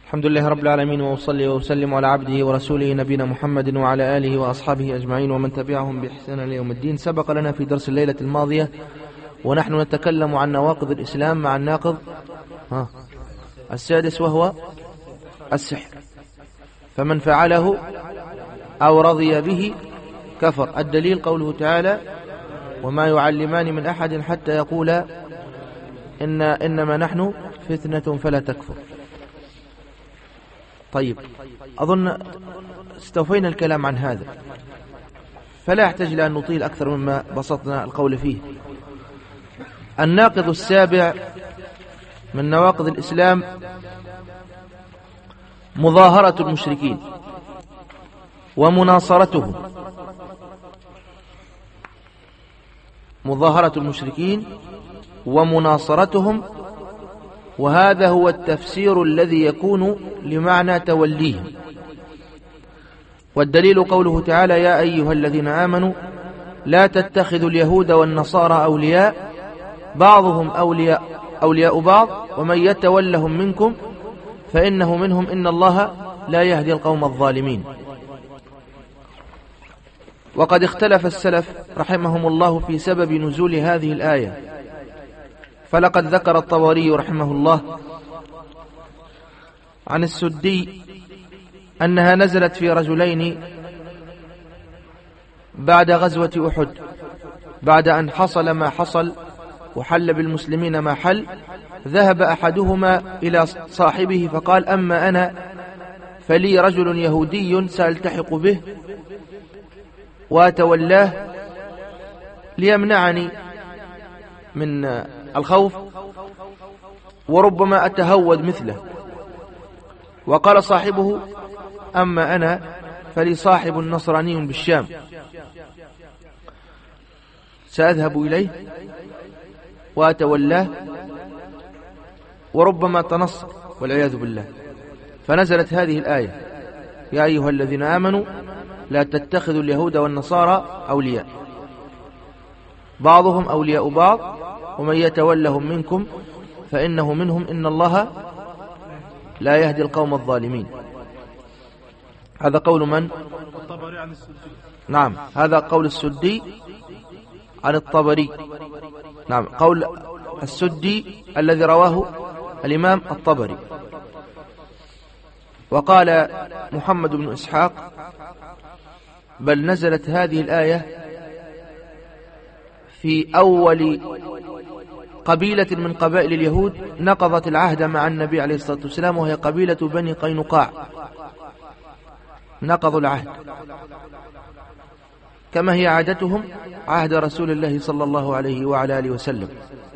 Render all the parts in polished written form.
الحمد لله رب العالمين، وأصلي وأسلم على عبده ورسوله نبينا محمد وعلى آله وأصحابه أجمعين ومن تبعهم بإحسان إلى يوم الدين. سبق لنا في درس الليلة الماضية ونحن نتكلم عن نواقض الإسلام مع الناقض السادس وهو السحر، فمن فعله أو رضي به كفر. الدليل قوله تعالى: وما يعلمان من أحد حتى يقولا إنما نحن فتنة فلا تكفر. طيب، أظن استوفينا الكلام عن هذا، فلا يحتاج إلى أن نطيل أكثر مما بسطنا القول فيه. الناقض السابع من نواقض الإسلام مظاهرة المشركين ومناصرتهم. مظاهرة المشركين ومناصرتهم، وهذا هو التفسير الذي يكون لمعنى توليهم. والدليل قوله تعالى: يا أيها الذين آمنوا لا تتخذوا اليهود والنصارى أولياء بعضهم أولياء بعض ومن يتولهم منكم فإنه منهم إن الله لا يهدي القوم الظالمين. وقد اختلف السلف رحمهم الله في سبب نزول هذه الآية، فلقد ذكر الطبري رحمه الله عن السدي أنها نزلت في رجلين بعد غزوة أحد، بعد أن حصل ما حصل وحل بالمسلمين ما حل. ذهب أحدهما إلى صاحبه فقال: أما أنا فلي رجل يهودي سألتحق به وأتولاه ليمنعني من الخوف وربما أتهود مثله. وقال صاحبه: أما أنا فلي صاحب نصراني بالشام سأذهب إليه وأتولاه وربما تنصر والعياذ بالله. فنزلت هذه الآية: يا أيها الذين آمنوا لا تتخذوا اليهود والنصارى أولياء بعضهم أولياء بعض ومن يتولهم منكم فإنه منهم إن الله لا يهدي القوم الظالمين. هذا قول من؟ الطبري عن السدي. نعم، هذا قول السدي عن الطبري. نعم، قول السدي الذي رواه الإمام الطبري. وقال محمد بن إسحاق: بل نزلت هذه الآية في أول قبيلة من قبائل اليهود نقضت العهد مع النبي عليه الصلاة والسلام، وهي قبيلة بني قينقاع. نقضوا العهد كما هي عادتهم عهد رسول الله صلى الله عليه وعلى آله وسلم،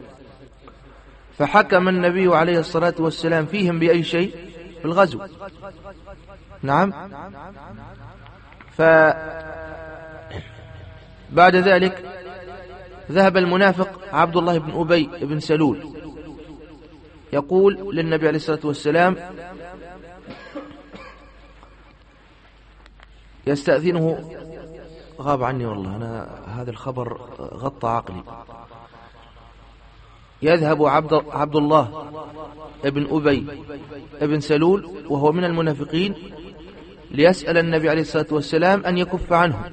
فحكم النبي عليه الصلاة والسلام فيهم بأي شيء؟ بالغزو. نعم. فبعد ذلك ذهب المنافق عبد الله بن أبي بن سلول يقول للنبي عليه الصلاة والسلام، يستأذنه، غاب عني والله أنا هذا الخبر غطى عقلي. يذهب عبد الله ابن أبي ابن سلول وهو من المنافقين ليسأل النبي عليه الصلاة والسلام أن يكف عنه.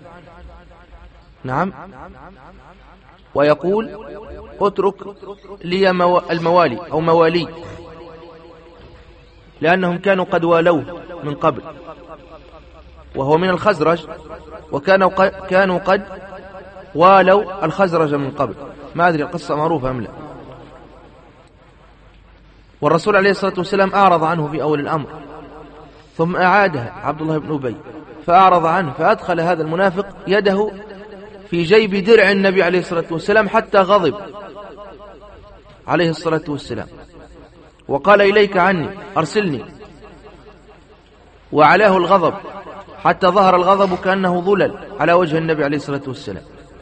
نعم. ويقول: اترك لي الموالي أو موالي، لأنهم كانوا قد والوه من قبل، وهو من الخزرج، وكانوا قد والوا الخزرج من قبل. ما أدري القصة معروفة أم لا. والرسول عليه الصلاة والسلام أعرض عنه في أول الأمر، ثم أعادها عبد الله بن أبي فأعرض عنه، فأدخل هذا المنافق يده في جيب درع النبي عليه الصلاة والسلام حتى غضب عليه الصلاة والسلام وقال: إليك عني، أرسلني. وعلاه الغضب حتى ظهر الغضب كأنه ظلل على وجه النبي عليه الصلاة والسلام،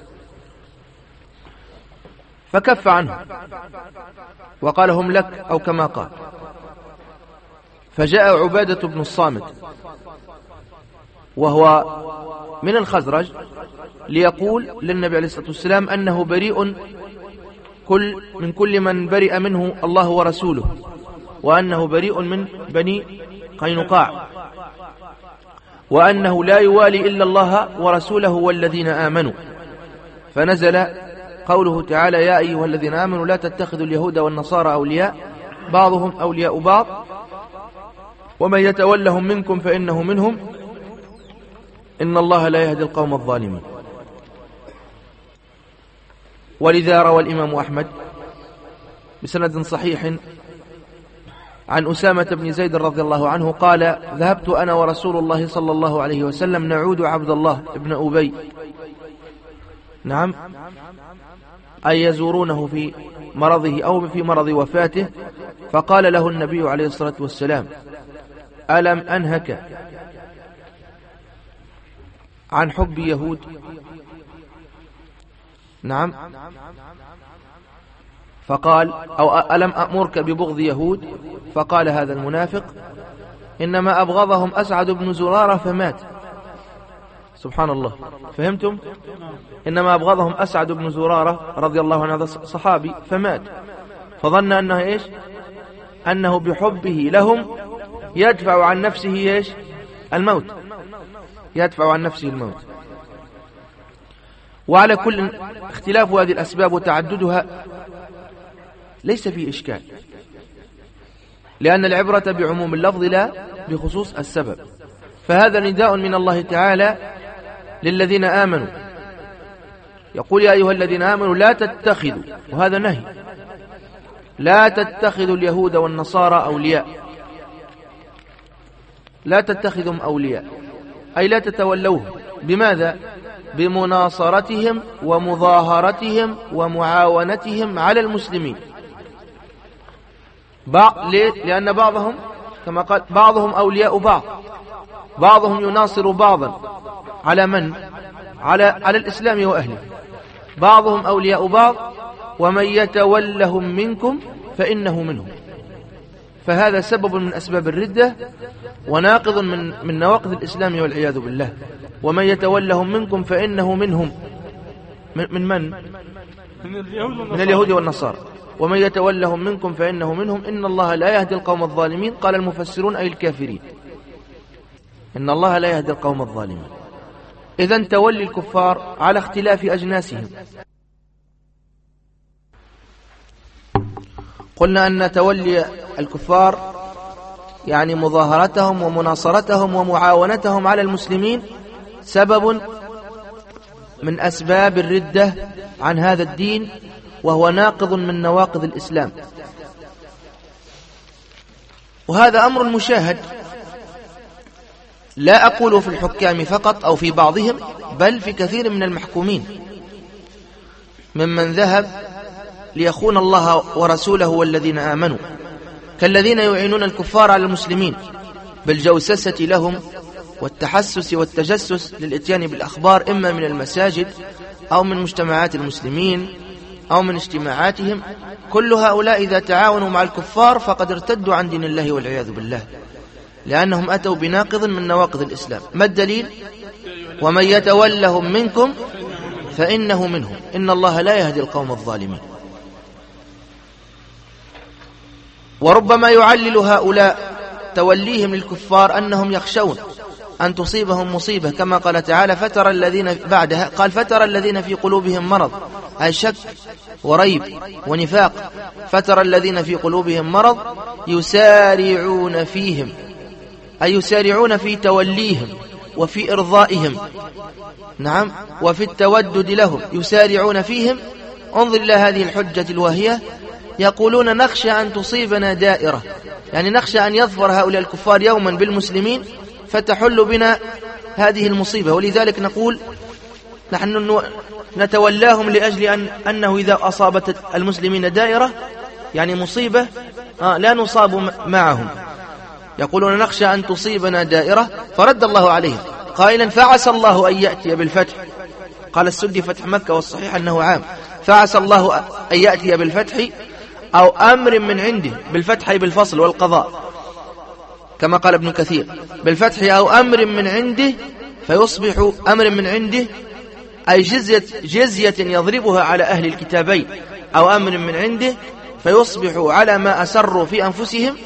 فكف عنه وقال: هم لك، أو كما قال. فجاء عبادة بن الصامت وهو من الخزرج ليقول للنبي عليه الصلاة والسلام أنه بريء من كل من برئ منه الله ورسوله، وأنه بريء من بني قينقاع، وأنه لا يوالي إلا الله ورسوله والذين آمنوا. فنزل قوله تعالى: يا أيها الذين آمنوا لا تتخذوا اليهود والنصارى أولياء بعضهم أولياء بعض ومن يتولهم منكم فإنه منهم إن الله لا يهدي القوم الظالمين. ولذا روى الإمام أحمد بسند صحيح عن أسامة بن زيد رضي الله عنه قال: ذهبت أنا ورسول الله صلى الله عليه وسلم نعود عبد الله بن أبي، نعم، أي يزورونه في مرضه أو في مرض وفاته، فقال له النبي عليه الصلاة والسلام: ألم أنهك عن حب يهود؟ نعم. فقال: أو ألم أأمرك ببغض يهود؟ فقال هذا المنافق: إنما أبغضهم أسعد بن زرارة فمات. سبحان الله، فهمتم؟ إنما أبغضهم أسعد بن زرارة رضي الله عنه، هذا صحابي، فمات، فظن أنه إيش؟ أنه بحبه لهم يدفع عن نفسه إيش؟ الموت، يدفع عن نفسه الموت. وعلى كل اختلاف هذه الأسباب وتعددها ليس فيه إشكال، لأن العبرة بعموم اللفظ لا بخصوص السبب. فهذا نداء من الله تعالى للذين آمنوا، يقول: يا أيها الذين آمنوا لا تتخذوا، وهذا نهي، لا تتخذوا اليهود والنصارى أولياء، لا تتخذهم أولياء، أي لا تتولوهم. بماذا؟ بمناصرتهم ومظاهرتهم ومعاونتهم على المسلمين. لأن بعضهم كما قال بعضهم أولياء بعض، بعضهم يناصر بعضا على من؟ على الإسلام وأهله. بعضهم أولياء بعض ومن يتولهم منكم فإنه منهم. فهذا سبب من أسباب الردة وناقض من نواقض الإسلام والعياذ بالله. ومن يتولهم منكم فإنه منهم، من من؟ من اليهود والنصارى. ومن يتولهم منكم فإنه منهم إن الله لا يهدي القوم الظالمين. قال المفسرون أي الكافرين، إن الله لا يهدي القوم الظالمين. إذن تولي الكفار على اختلاف أجناسهم. قلنا أن تولي الكفار يعني مظاهرتهم ومناصرتهم ومعاونتهم على المسلمين سبب من أسباب الردة عن هذا الدين، وهو ناقض من نواقض الإسلام. وهذا أمر مشاهد، لا أقول في الحكام فقط أو في بعضهم، بل في كثير من المحكومين ممن ذهب ليخون الله ورسوله والذين آمنوا، كالذين يعينون الكفار على المسلمين بالجوسسة لهم والتحسس والتجسس للإتيان بالأخبار، إما من المساجد أو من مجتمعات المسلمين أو من اجتماعاتهم. كل هؤلاء إذا تعاونوا مع الكفار فقد ارتدوا عن دين الله والعياذ بالله، لأنهم أتوا بناقض من نواقض الإسلام. ما الدليل؟ ومن يتولهم منكم فإنه منهم إن الله لا يهدي القوم الظالمين. وربما يعلل هؤلاء توليهم للكفار أنهم يخشون أن تصيبهم مصيبة، كما قال تعالى: فترى الذين بعدها قال: فترى الذين في قلوبهم مرض، أي شك وريب ونفاق. فترى الذين في قلوبهم مرض يسارعون فيهم، أي يسارعون في توليهم وفي إرضائهم، نعم، وفي التودد لهم، يسارعون فيهم. انظر إلى هذه الحجة الواهية، يقولون: نخشى أن تصيبنا دائرة، يعني نخشى أن يظفر هؤلاء الكفار يوما بالمسلمين فتحل بنا هذه المصيبة، ولذلك نقول نحن نتولاهم لأجل أنه إذا أصابت المسلمين دائرة يعني مصيبة لا نصاب معهم. يقولون: نخشى أن تصيبنا دائرة، فرد الله عليهم قائلا: فعسى الله أن يأتي بالفتح. قال السدي: فتح مكة، والصحيح أنه عام. فعسى الله أن يأتي بالفتح أو أمر من عنده، بالفتح أي بالفصل والقضاء، كما قال ابن كثير، بالفتح أو أمر من عنده فيصبح أمر من عنده أي جزية يضربها على أهل الكتابين، أو أمر من عنده فيصبحوا على ما أسروا في أنفسهم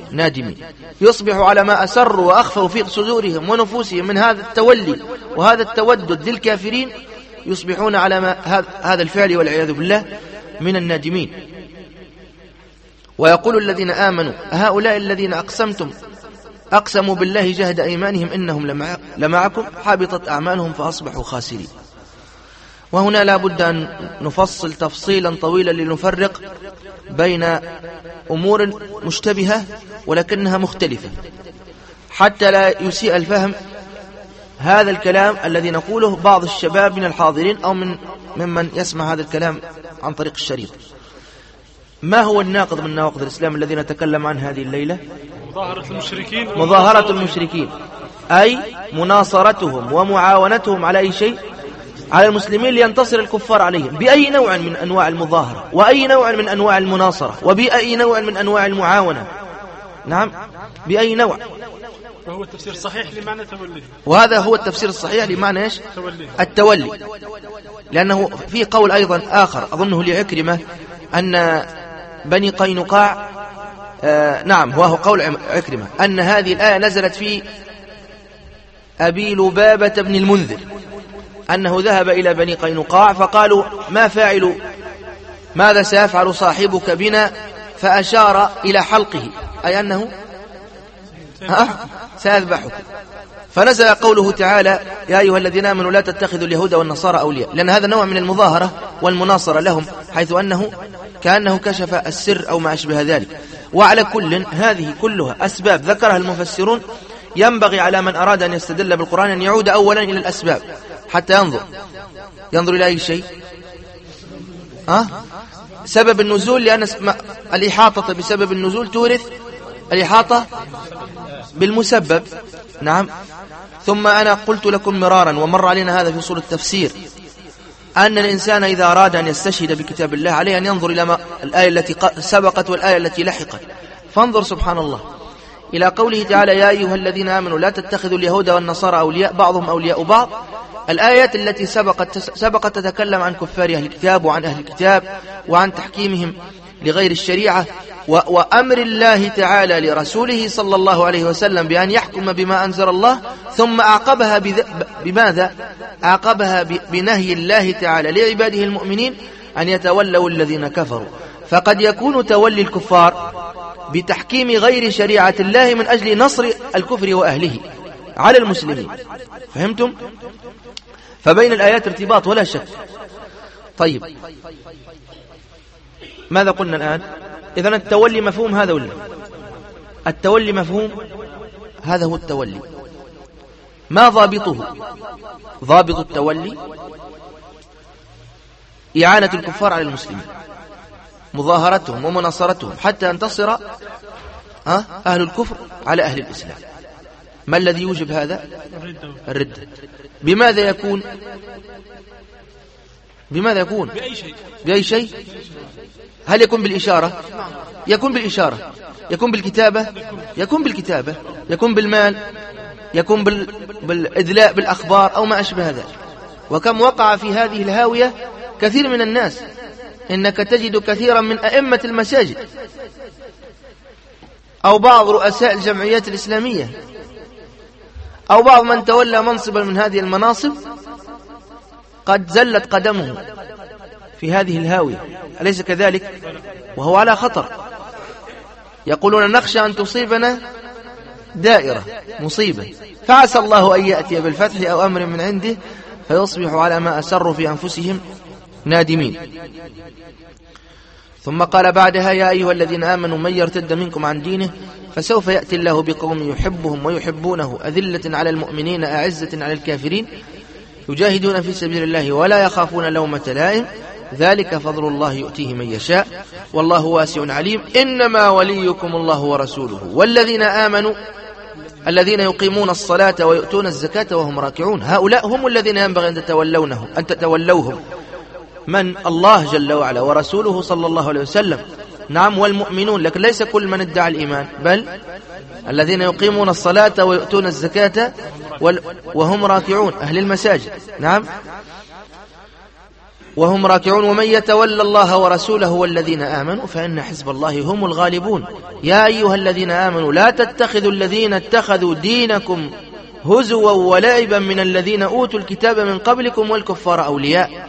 نادمين. يصبحوا على ما أسروا وأخفوا في صدورهم ونفوسهم من هذا التولي وهذا التودد للكافرين، يصبحون على ما هذا الفعل والعياذ بالله من النادمين. ويقول الذين آمنوا هؤلاء الذين أقسموا بالله جهد أيمانهم إنهم لمعكم حبطت أعمالهم فأصبحوا خاسرين. وهنا لا بد أن نفصل تفصيلا طويلا لنفرق بين أمور مشتبهة ولكنها مختلفة حتى لا يسيء الفهم هذا الكلام الذي نقوله بعض الشباب من الحاضرين أو ممن يسمع هذا الكلام عن طريق الشريط. ما هو الناقض من نواقض الإسلام الذي نتكلم عن هذه الليلة؟ مظاهرة المشركين، أي مناصرتهم ومعاونتهم على أي شيء على المسلمين لينتصر الكفار عليهم بأي نوع من أنواع المظاهرة وأي نوع من أنواع المناصرة وبأي نوع من أنواع المعاونة. نعم، بأي نوع. وهو التفسير الصحيح لمعنى تولي، وهذا هو التفسير الصحيح لمعنى إيش؟ التولي. لأنه في قول أيضا آخر أظنه لعكرمة أن بني قينقاع نعم وهو قول عكرمة أن هذه الآية نزلت في أبي لبابة بن المنذر، أنه ذهب إلى بني قينقاع فقالوا ما فاعل، ماذا سيفعل صاحبك بنا؟ فأشار إلى حلقه، أي أنه سيذبحك. فنزل قوله تعالى يا أيها الذين آمنوا لا تتخذوا اليهود والنصارى أولياء، لأن هذا نوع من المظاهرة والمناصرة لهم، حيث أنه كأنه كشف السر أو ما أشبه ذلك. وعلى كل هذه كلها أسباب ذكرها المفسرون، ينبغي على من أراد أن يستدل بالقرآن أن يعود أولا إلى الأسباب حتى ينظر إلى أي شيء. سبب النزول، لأن الإحاطة بسبب النزول تورث الإحاطة بالمسبب. نعم. ثم أنا قلت لكم مرارا ومر علينا هذا في أصول التفسير أن الإنسان إذا أراد أن يستشهد بكتاب الله عليه أن ينظر إلى الآية التي سبقت والآية التي لحقت. فانظر سبحان الله إلى قوله تعالى يا أيها الذين آمنوا لا تتخذوا اليهود والنصارى أولياء بعضهم أولياء بعض. الآيات التي سبقت تتكلم عن كفار أهل الكتاب وعن أهل الكتاب وعن تحكيمهم لغير الشريعة وأمر الله تعالى لرسوله صلى الله عليه وسلم بأن يحكم بما أنزل الله، ثم أعقبها بماذا؟ أعقبها بنهي الله تعالى لعباده المؤمنين أن يتولوا الذين كفروا. فقد يكون تولي الكفار بتحكيم غير شريعة الله من أجل نصر الكفر وأهله على المسلمين. فهمتم؟ فبين الآيات ارتباط ولا شك. طيب ماذا قلنا الآن؟ إذن التولي مفهوم هذا ولا؟ التولي مفهوم هذا هو التولي. ما ضابطه؟ ضابط التولي إعانة الكفار على المسلمين، مظاهرتهم ومناصرتهم حتى ينتصر أهل الكفر على أهل الإسلام. ما الذي يوجب هذا؟ الردة. بماذا يكون؟ بماذا يكون؟ بأي شيء. هل يكون بالإشارة؟ يكون بالإشارة. يكون بالكتابة؟ يكون بالكتابة. يكون بالمال؟ يكون بالإدلاء بالأخبار أو ما أشبه ذلك. وكم وقع في هذه الهاوية كثير من الناس. إنك تجد كثيرا من أئمة المساجد أو بعض رؤساء الجمعيات الإسلامية أو بعض من تولى منصبا من هذه المناصب قد زلت قدمه في هذه الهاوية، أليس كذلك؟ وهو على خطر. يقولون نخشى أن تصيبنا دائرة مصيبة، فعسى الله أن يأتي بالفتح أو أمر من عنده فيصبحوا على ما أسروا في أنفسهم نادمين. ثم قال بعدها يا أيها الذين آمنوا من يرتد منكم عن دينه فسوف يأتي الله بقوم يحبهم ويحبونه أذلة على المؤمنين أعزة على الكافرين يجاهدون في سبيل الله ولا يخافون لومة لائم ذلك فضل الله يؤتيه من يشاء والله واسع عليم. إنما وليكم الله ورسوله والذين آمنوا الذين يقيمون الصلاة ويؤتون الزكاة وهم راكعون. هؤلاء هم الذين ينبغي أن تتولوهم. من؟ الله جل وعلا ورسوله صلى الله عليه وسلم. نعم، والمؤمنون، لكن ليس كل من ادعى الإيمان، بل الذين يقيمون الصلاة ويؤتون الزكاة وهم راكعون، أهل المساجد. نعم. وهم راكعون ومن يتولى الله ورسوله والذين آمنوا فإن حزب الله هم الغالبون يا أيها الذين آمنوا لا تتخذوا الذين اتخذوا دينكم هزوا ولعبا من الذين أوتوا الكتاب من قبلكم والكفار أولياء.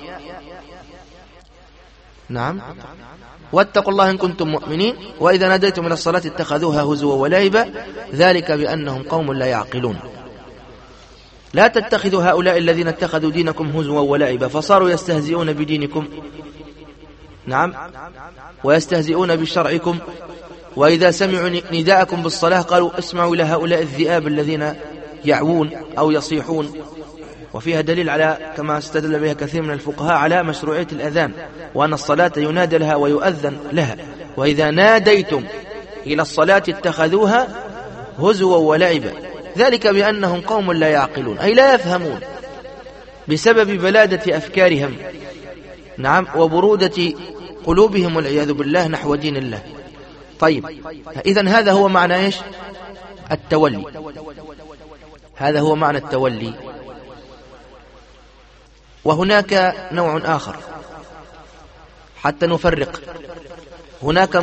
نعم واتقوا الله إن كنتم مؤمنين وإذا ناديتم إلى الصلاة اتخذوها هزوا ولعبا ذلك بأنهم قوم لا يعقلون. لا تتخذوا هؤلاء الذين اتخذوا دينكم هزوا ولعبا فصاروا يستهزئون بدينكم. نعم ويستهزئون بشرعكم وإذا سمعوا نداءكم بالصلاة قالوا اسمعوا إلى هؤلاء الذئاب الذين يعوون أو يصيحون. وفيها دليل على كما استدل بها كثير من الفقهاء على مشروعية الأذان وأن الصلاة ينادى لها ويؤذن لها. وإذا ناديتم إلى الصلاة اتخذوها هزوا ولعبا ذلك بأنهم قوم لا يعقلون أي لا يفهمون بسبب بلادة أفكارهم. نعم وبرودة قلوبهم والعياذ بالله نحو دين الله. طيب إذن هذا هو معنى إيش؟ التولي. هذا هو معنى التولي. وهناك نوع آخر حتى نفرق. هناك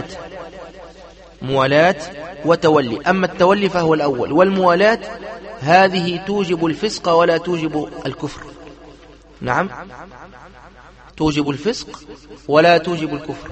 موالاة وتولي. أما التولي فهو الأول والموالاة هذه توجب الفسق ولا توجب الكفر. نعم توجب الفسق ولا توجب الكفر.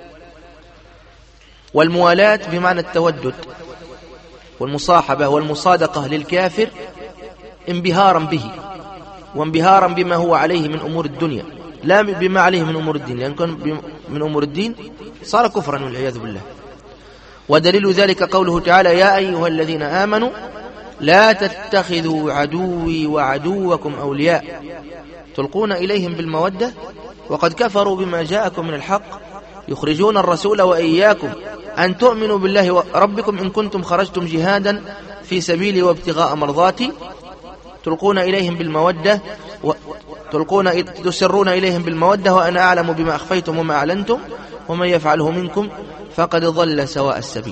والموالاة بمعنى التودد والمصاحبة والمصادقة للكافر انبهارا به وانبهارا بما هو عليه من أمور الدنيا لا بما عليه من أمور الدين لأن كان من أمور الدين صار كفرا والعياذ بالله. ودليل ذلك قوله تعالى يا أيها الذين آمنوا لا تتخذوا عدوي وعدوكم أولياء تلقون إليهم بالمودة وقد كفروا بما جاءكم من الحق يخرجون الرسول وإياكم أن تؤمنوا بالله ربكم إن كنتم خرجتم جهادا في سبيلي وابتغاء مرضاتي تلقون إليهم بالمودة تسرون إليهم بالمودة وأنا أعلم بما أخفيتم وما أعلنتم ومن يفعله منكم فقد ضل سواء السبيل.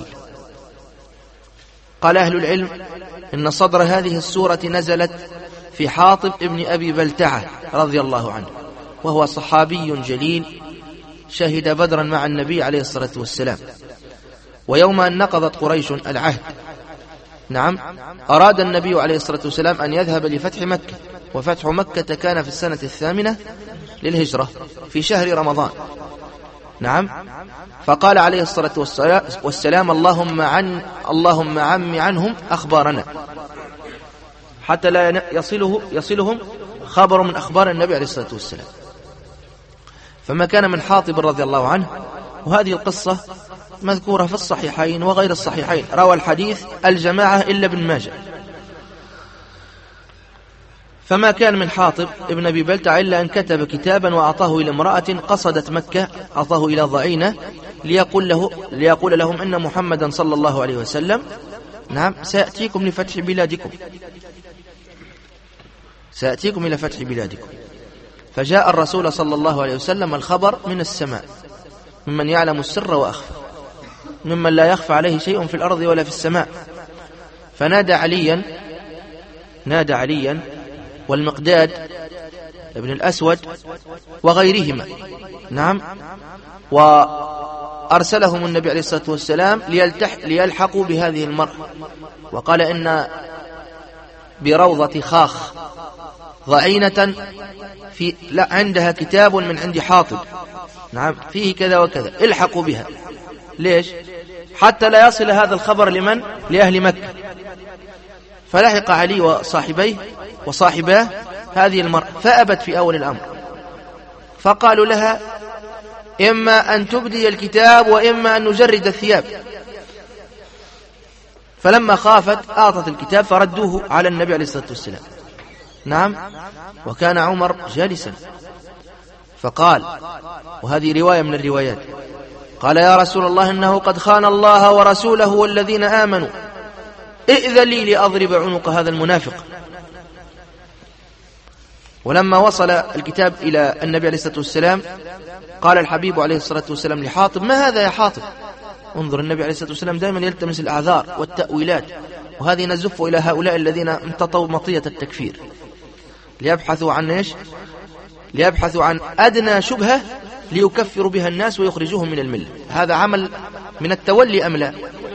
قال أهل العلم إن صدر هذه السورة نزلت في حاطب ابن أبي بلتعة رضي الله عنه وهو صحابي جليل شهد بدرا مع النبي عليه الصلاة والسلام. ويوم أن نقضت قريش العهد نعم أراد النبي عليه الصلاة والسلام أن يذهب لفتح مكة وفتح مكة كان في السنة 8 للهجرة في شهر رمضان. نعم فقال عليه الصلاة والسلام اللهم عم عنهم أخبارنا حتى لا يصلهم خبر من أخبار النبي عليه الصلاة والسلام. فما كان من حاطب رضي الله عنه وهذه القصة مذكورة في الصحيحين وغير الصحيحين روى الحديث الجماعة إلا ابن ماجه. فما كان من حاطب ابن أبي بلتع إلا أن كتب كتابا وأعطاه إلى امرأة قصدت مكة أعطاه إلى ضعينة ليقول لهم إن محمدا صلى الله عليه وسلم نعم سيأتيكم لفتح بلادكم سيأتيكم إلى فتح بلادكم. فجاء الرسول صلى الله عليه وسلم الخبر من السماء ممن يعلم السر وأخفى ممن لا يخفى عليه شيء في الأرض ولا في السماء. فنادى عليا والمقداد ابن الأسود وغيرهما نعم وأرسلهم النبي عليه الصلاة والسلام ليلحقوا بهذه المرأة. وقال إن بروضة خاخ ضعينة عندها كتاب من عند حاطب نعم فيه كذا وكذا الحقوا بها. ليش؟ حتى لا يصل هذا الخبر لمن؟ لأهل مكة. فلحق علي وصاحباه هذه المرأة فأبت في أول الأمر فقالوا لها إما أن تبدي الكتاب وإما أن نجرد الثياب. فلما خافت أعطت الكتاب فردوه على النبي عليه الصلاة والسلام. نعم وكان عمر جالسا فقال وهذه رواية من الروايات قال يا رسول الله إنه قد خان الله ورسوله والذين آمنوا ائذن لي لأضرب عنق هذا المنافق. ولما وصل الكتاب إلى النبي عليه الصلاة والسلام قال الحبيب عليه الصلاة والسلام لحاطب ما هذا يا حاطب؟ انظر النبي عليه الصلاة والسلام دائما يلتمس الأعذار والتأويلات وهذه نزف إلى هؤلاء الذين امتطوا مطية التكفير ليبحثوا عن إيش؟ ليبحثوا عن أدنى شبهة ليكفروا بها الناس ويخرجوهم من الملة. هذا عمل من التولي أم لا؟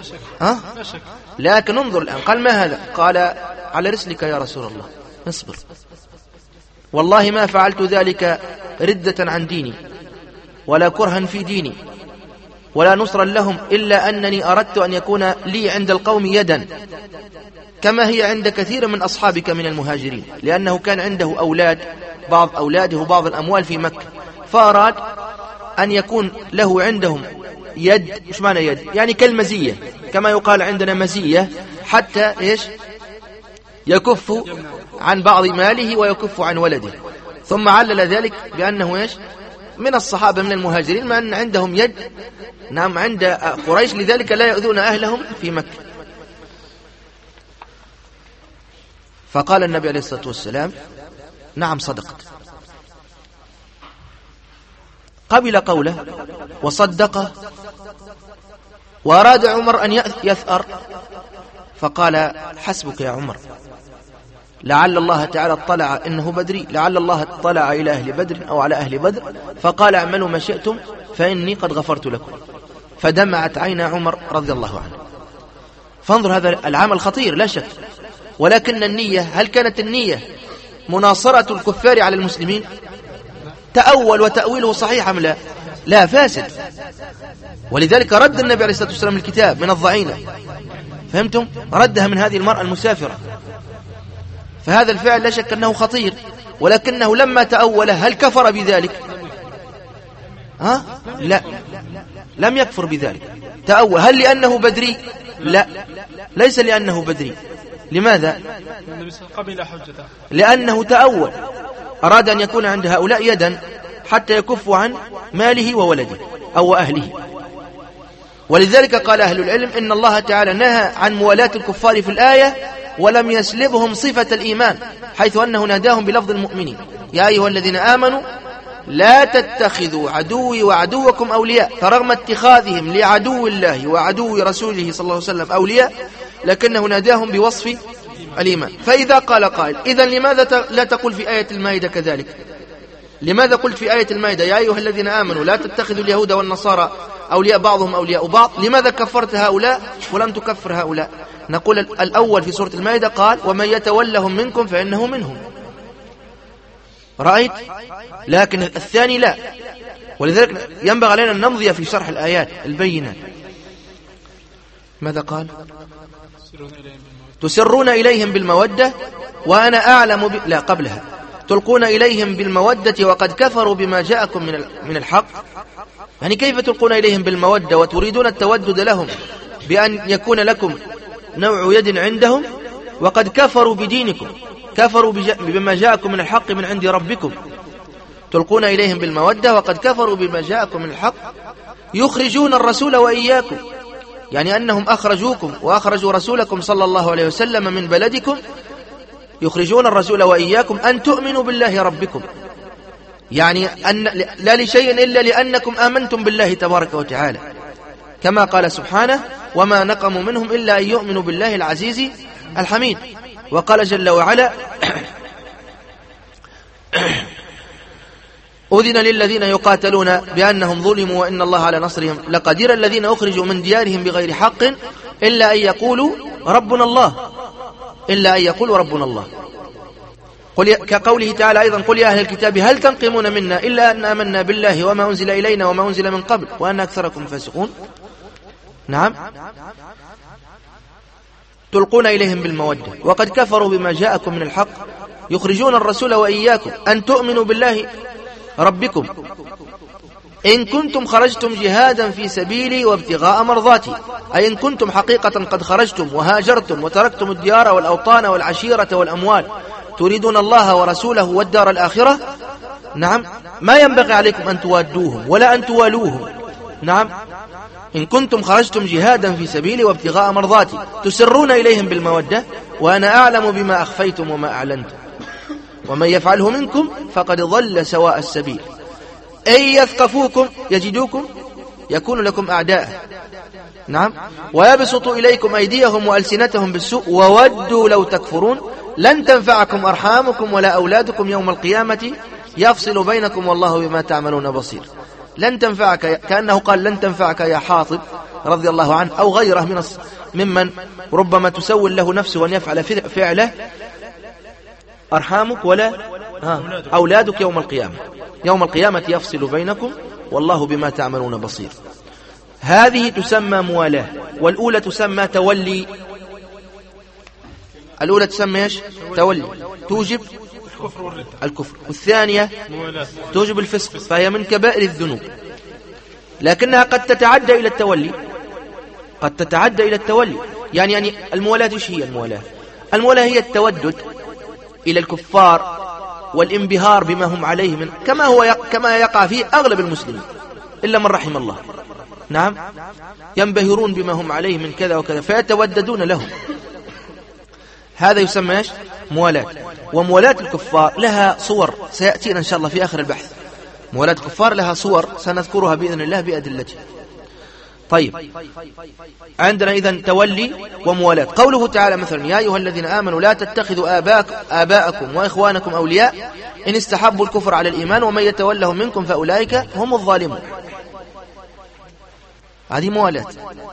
لكن انظر الآن، قال ما هذا؟ قال على رسلك يا رسول الله، اصبر، والله ما فعلت ذلك ردة عن ديني ولا كرها في ديني ولا نصرا لهم، إلا أنني أردت أن يكون لي عند القوم يدا كما هي عند كثير من أصحابك من المهاجرين، لأنه كان عنده أولاد، بعض أولاده بعض الأموال في مكة، فأراد أن يكون له عندهم يد. مش معنى يد؟ يعني كالمزية، كما يقال عندنا مزية، حتى إيش يكف عن بعض ماله ويكف عن ولده. ثم علل ذلك بأنه إيش من الصحابة من المهاجرين ما أن عندهم يد، نعم، عند قريش، لذلك لا يؤذون أهلهم في مكة. فقال النبي عليه الصلاة والسلام نعم صدقت، قبل قوله وصدقه. وأراد عمر أن يثأر فقال حسبك يا عمر، لعل الله تعالى اطلع، إنه بدري، لعل الله اطلع إلى أهل بدر أو على أهل بدر فقال اعملوا ما شئتم فإني قد غفرت لكم، فدمعت عين عمر رضي الله عنه. فانظر، هذا العمل خطير لا شك، ولكن النية، هل كانت النية مناصرة الكفار على المسلمين؟ تأول وتأويله صحيح أم لا؟ لا، فاسد. ولذلك رد النبي عليه الصلاة والسلام الكتاب من الضعينة، فهمتم؟ ردها من هذه المرأة المسافرة. فهذا الفعل لا شك أنه خطير، ولكنه لما تأوله هل كفر بذلك؟ لا، لم يكفر بذلك. تأول. هل لأنه بدري؟ لا، ليس لأنه بدري. لماذا؟ لأنه تأول، أراد أن يكون عند هؤلاء يدا حتى يكفوا عن ماله وولده أو أهله. ولذلك قال أهل العلم إن الله تعالى نهى عن موالاة الكفار في الآية ولم يسلبهم صفة الإيمان، حيث أنه ناداهم بلفظ المؤمنين: يا أيها الذين آمنوا لا تتخذوا عدوي وعدوكم أولياء. فرغم اتخاذهم لعدو الله وعدو رسوله صلى الله عليه وسلم أولياء، لكنه ناداهم بوصف الإيمان. فإذا قال قائل: إذن لماذا لا تقول في آية المائدة كذلك؟ لماذا قلت في آية المائدة يا أيها الذين آمنوا لا تتخذوا اليهود والنصارى أولياء بعضهم أولياء بعض؟ لماذا كفرت هؤلاء ولم تكفر هؤلاء؟ نقول الأول في سورة المائدة قال: ومن يتولهم منكم فإنه منهم. رأيت؟ لكن الثاني لا. ولذلك ينبغي علينا أن نمضي في شرح الآيات البينات. ماذا قال؟ تسرون إليهم بالمودة وأنا أعلم لا، قبلها: تلقون إليهم بالمودة وقد كفروا بما جاءكم من الحق. يعني كيف تلقون إليهم بالمودة وتريدون التودد لهم بأن يكون لكم نوع يد عندهم وقد كفروا بدينكم، كفروا بما جاءكم من الحق من عند ربكم. تلقون إليهم بالمودة وقد كفروا بما جاءكم من الحق يخرجون الرسول وإياكم، يعني أنهم أخرجوكم وأخرجوا رسولكم صلى الله عليه وسلم من بلدكم. يخرجون الرسول وإياكم أن تؤمنوا بالله ربكم، يعني أن لا لشيء إلا لأنكم آمنتم بالله تبارك وتعالى، كما قال سبحانه: وما نقموا منهم إلا أن يؤمنوا بالله العزيز الحميد. وقال جل وعلا: أذن للذين يقاتلون بأنهم ظلموا وإن الله على نصرهم لقدير، الذين أخرجوا من ديارهم بغير حق إلا أن يقولوا ربنا الله، إلا أن يقولوا ربنا الله. كقوله تعالى أيضا: قل يا أهل الكتاب هل تنقمون منا إلا أن آمنا بالله وما أنزل إلينا وما أنزل من قبل وأن أكثركم فاسقون. نعم، تلقون إليهم بالمودة وقد كفروا بما جاءكم من الحق يخرجون الرسول وإياكم أن تؤمنوا بالله ربكم إن كنتم خرجتم جهادا في سبيلي وابتغاء مرضاتي، أي إن كنتم حقيقة قد خرجتم وهاجرتم وتركتم الديار والأوطان والعشيرة والأموال تريدون الله ورسوله والدار الآخرة. نعم، ما ينبغي عليكم أن توادوهم ولا أن توالوهم. نعم، إن كنتم خرجتم جهادا في سبيلي وابتغاء مرضاتي تسرون إليهم بالمودة وأنا أعلم بما أخفيتم وما أعلنتم ومن يفعله منكم فقد ضل سواء السبيل. أن يثقفوكم يجدوكم يكون لكم أعداء. نعم، ويبسطوا إليكم أيديهم وألسنتهم بالسوء وودوا لو تكفرون لن تنفعكم أرحامكم ولا أولادكم يوم القيامة يفصل بينكم والله بما تعملون بصير. لن تنفعك، كأنه قال لن تنفعك يا حاطب رضي الله عنه أو غيره ممن ربما تسول له نفسه أن يفعل فعله أرحامك ولا أولادك يوم القيامة. يوم القيامة يفصل بينكم والله بما تعملون بصير. هذه تسمى موالاه، والأولى تسمى تولي. الأولى تسمى إيش؟ تولي، توجب الكفر، والثانية توجب الفسق، فهي من كبائر الذنوب، لكنها قد تتعدى إلى التولي، قد تتعدى إلى التولي. يعني الموالاة إيش هي الموالاة؟ الموالاة هي التودد إلى الكفار والانبهار بما هم عليه كما يقع فيه أغلب المسلمين إلا من رحم الله. نعم، ينبهرون بما هم عليه من كذا وكذا فيتوددون لهم. هذا يسمى إيش؟ موالاة. وموالاة الكفار لها صور سيأتينا إن شاء الله في آخر البحث. موالاة الكفار لها صور سنذكرها بإذن الله بأدلتها. طيب، عندنا إذن تولي وموالاة. قوله تعالى مثلا يا أيها الذين آمنوا لا تتخذوا آباءكم وإخوانكم أولياء إن استحبوا الكفر على الإيمان ومن يتولهم منكم فأولئك هم الظالمون. هذه موالاة.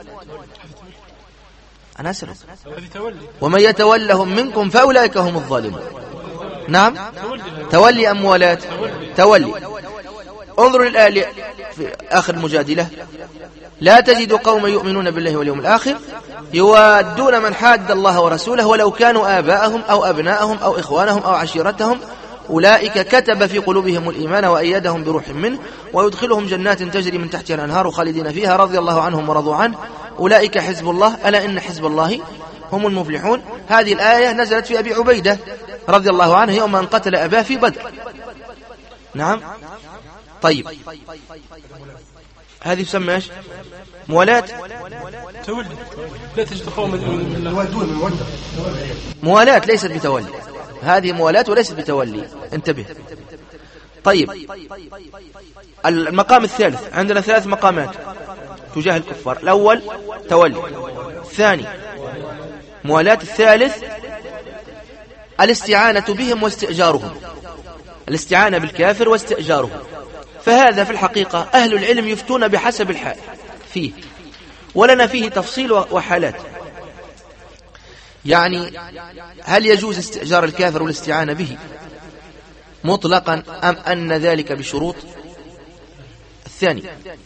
أنا أسأل ومن يتولهم منكم فأولئك هم الظالمون. نعم، تولي أم موالاة؟ تولي. انظروا للآية في آخر المجادلة لا تجد قوما يؤمنون بالله واليوم الآخر يوادون من حاد الله ورسوله ولو كانوا آباءهم أو أبناءهم أو إخوانهم أو عشيرتهم أولئك كتب في قلوبهم الإيمان وأيدهم بروح منه ويدخلهم جنات تجري من تحتها الأنهار خالدين فيها رضي الله عنهم ورضوا عنه أولئك حزب الله ألا إن حزب الله هم المفلحون. هذه الآية نزلت في أبي عبيدة رضي الله عنه يوم أن قتل أباه في بدر. نعم. طيب، هذه تسمى ايش؟ موالاة. لا تجد قوم موالاة ليست بتولي، هذه موالاة وليست بتولي، انتبه. طيب، المقام الثالث عندنا 3 مقامات تجاه الكفار. الأول تولي، الثاني موالاة، الثالث الاستعانة بهم واستئجارهم، الاستعانة بالكافر واستئجارهم. فهذا في الحقيقة أهل العلم يفتون بحسب الحال فيه، ولنا فيه تفصيل وحالات. يعني هل يجوز استئجار الكافر والاستعانة به مطلقا أم أن ذلك بشروط؟ الثاني،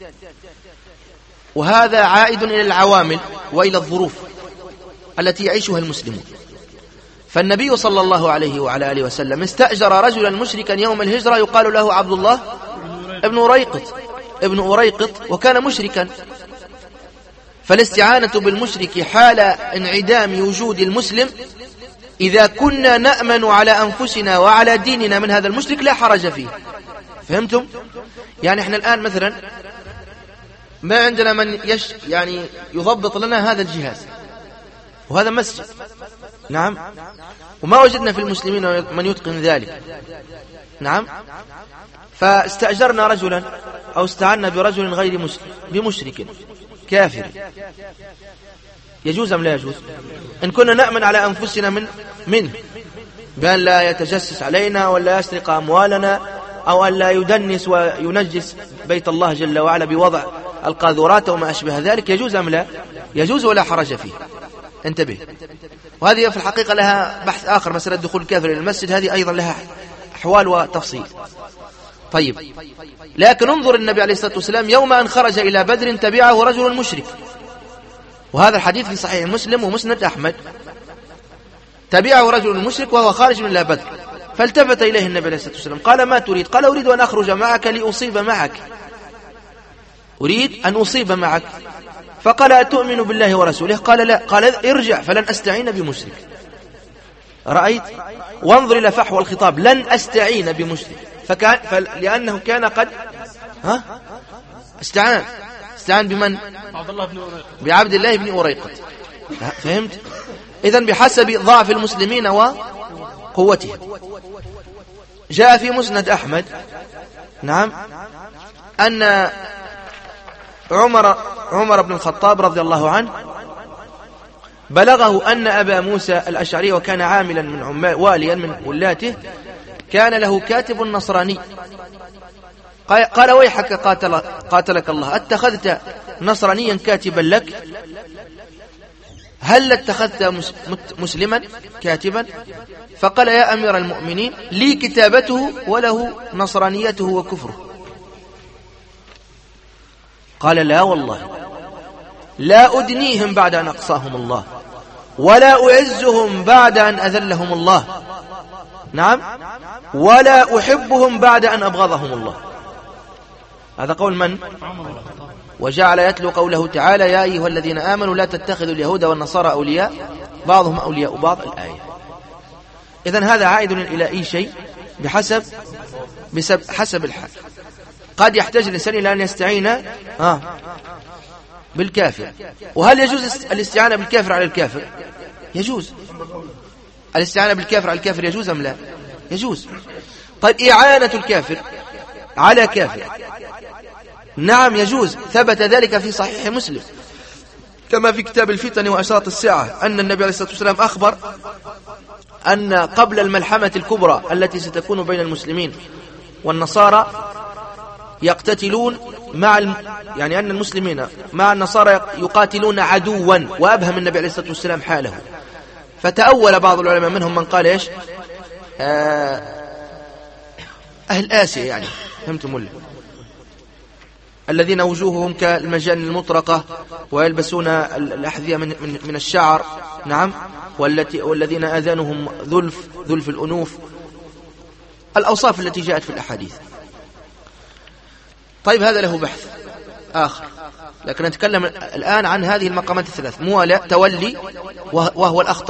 وهذا عائد إلى العوامل وإلى الظروف التي يعيشها المسلمون. فالنبي صلى الله عليه وعلى آله وسلم استأجر رجلا مشركا يوم الهجرة يقال له عبد الله ابن أريقط وكان مشركا. فالاستعانة بالمشرك حال انعدام وجود المسلم إذا كنا نأمن على أنفسنا وعلى ديننا من هذا المشرك لا حرج فيه. فهمتم؟ يعني احنا الآن مثلا ما عندنا من يعني يضبط لنا هذا الجهاز وهذا مسجد. نعم، وما وجدنا في المسلمين من يتقن ذلك. نعم، فاستأجرنا رجلا أو استعنا برجل غير مسلم بمشرك كافر، يجوز أم لا يجوز؟ إن كنا نأمن على أنفسنا منه بأن لا يتجسس علينا ولا يسرق أموالنا أو أن لا يدنس وينجس بيت الله جل وعلا بوضع القاذورات وما أشبه ذلك، يجوز أم لا؟ يجوز ولا حرج فيه. انتبه. وهذه في الحقيقة لها بحث آخر، مسألة دخول الكافر إلى المسجد هذه أيضا لها أحوال وتفصيل. طيب، لكن انظر النبي عليه الصلاة والسلام يوم أن خرج إلى بدر تبعه رجل مشرك، وهذا الحديث في صحيح مسلم ومسند أحمد. تبعه رجل مشرك وهو خارج من إلى بدر، فالتفت إليه النبي عليه الصلاة والسلام قال ما تريد؟ قال أريد أن أخرج معك لأصيب معك، أريد أن أصيب معك. فقال أتؤمن بالله ورسوله؟ قال لا. قال ارجع فلن أستعين بمشرك. رأيت؟ وانظر إلى فحوى الخطاب، لن أستعين بمشرك، لأنه كان قد استعان بمن؟ بعبد الله بن أريقط. فهمت؟ إذن بحسب ضعف المسلمين وقوتهم. جاء في مسند أحمد نعم أن عمر بن الخطاب رضي الله عنه بلغه أن أبا موسى الأشعري وكان عاملا من واليا من ولاته كان له كاتب نصراني قال ويحك قاتلك الله، اتخذت نصرانيا كاتبا لك؟ هل اتخذت مسلما كاتبا؟ فقال يا أمير المؤمنين لي كتابته وله نصرانيته وكفره. قال لا والله لا أدنيهم بعد أن أقصاهم الله، ولا أعزهم بعد أن أذلهم الله، نعم، ولا أحبهم بعد أن أبغضهم الله. هذا قول من؟ وجعل يتلو قوله تعالى يا أيها الذين آمنوا لا تتخذوا اليهود والنصارى أولياء بعضهم أولياء بعض، الآية. إذن هذا عائد إلى أي شيء حسب الحال. قد يحتاج الإنسان إلى أن يستعين بالكافر. وهل يجوز الاستعانة بالكافر على الكافر؟ يجوز. الاستعانة بالكافر على الكافر يجوز أم لا؟ يجوز. طيب إعانة الكافر على كافر؟ نعم يجوز، ثبت ذلك في صحيح مسلم كما في كتاب الفتن وأشراط الساعة أن النبي عليه الصلاة والسلام أخبر أن قبل الملحمة الكبرى التي ستكون بين المسلمين والنصارى يقتتلون يعني أن المسلمين مع النصارى يقاتلون عدوا، وأبهم النبي عليه الصلاة والسلام حاله. فتأول بعض العلماء منهم من قال إيش أهل آسيا، يعني فهمتم ولا؟ الذين وجوههم كالمجان المطرقة ويلبسون الأحذية من الشعر، نعم، والذين آذانهم ذلف الأنوف، الأوصاف التي جاءت في الأحاديث. طيب هذا له بحث آخر، لكن نتكلم الآن عن هذه المقامات الثلاث: موالاة، تولي، وهو الأخطر